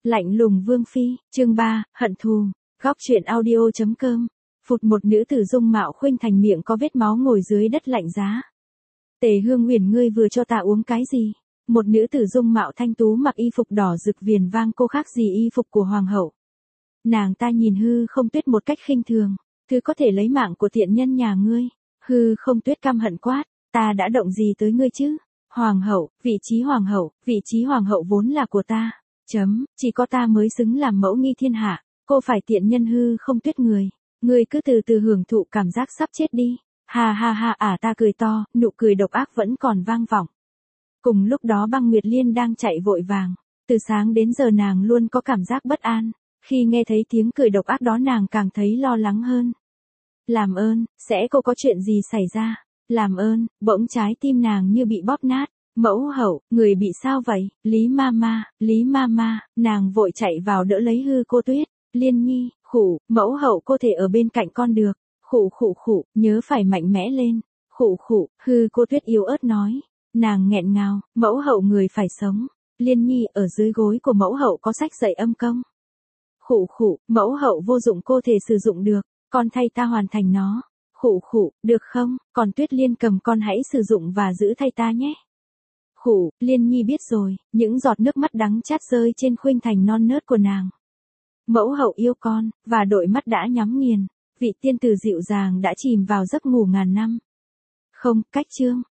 Lạnh lùng Vương Phi, chương 3, hận thù, góc truyện audio.com. Phụt, một nữ tử dung mạo khuynh thành, miệng có vết máu, ngồi dưới đất lạnh giá. Tề Hương Huyền, ngươi vừa cho ta uống cái gì? Một nữ tử dung mạo thanh tú mặc y phục đỏ rực viền vang, cô khác gì y phục của hoàng hậu. Nàng ta nhìn Hư Không Tuyết một cách khinh thường, thứ có thể lấy mạng của tiện nhân nhà ngươi. Hư Không Tuyết căm hận quát, ta đã động gì tới ngươi chứ? Hoàng hậu, vị trí hoàng hậu vốn là của ta. Chỉ có ta mới xứng làm mẫu nghi thiên hạ, cô phải tiện nhân Hư Không Tuyết ngươi cứ từ từ hưởng thụ cảm giác sắp chết đi. Ha ha ha, ta cười to, nụ cười độc ác vẫn còn vang vọng. Cùng lúc đó Băng Nguyệt Liên đang chạy vội vàng, từ sáng đến giờ nàng luôn có cảm giác bất an, khi nghe thấy tiếng cười độc ác đó nàng càng thấy lo lắng hơn. Làm ơn, sẽ có chuyện gì xảy ra? Làm ơn, bỗng trái tim nàng như bị bóp nát. Mẫu hậu, người bị sao vậy? Lý Mama, nàng vội chạy vào đỡ lấy Hư Cô Tuyết. Liên Nhi, mẫu hậu cô thể ở bên cạnh con được. Nhớ phải mạnh mẽ lên. Hư Cô Tuyết yếu ớt nói. Nàng nghẹn ngào, mẫu hậu người phải sống. Liên Nhi, ở dưới gối của mẫu hậu có sách dạy âm công. Mẫu hậu vô dụng, cô thể sử dụng được, con thay ta hoàn thành nó. Được không? Còn Tuyết Liên cầm, con hãy sử dụng và giữ thay ta nhé. Liên Nhi biết rồi, những giọt nước mắt đắng chát rơi trên khuynh thành non nớt của nàng. Mẫu hậu yêu con, và đôi mắt đã nhắm nghiền, vị tiên tử dịu dàng đã chìm vào giấc ngủ ngàn năm. Không, cách chương,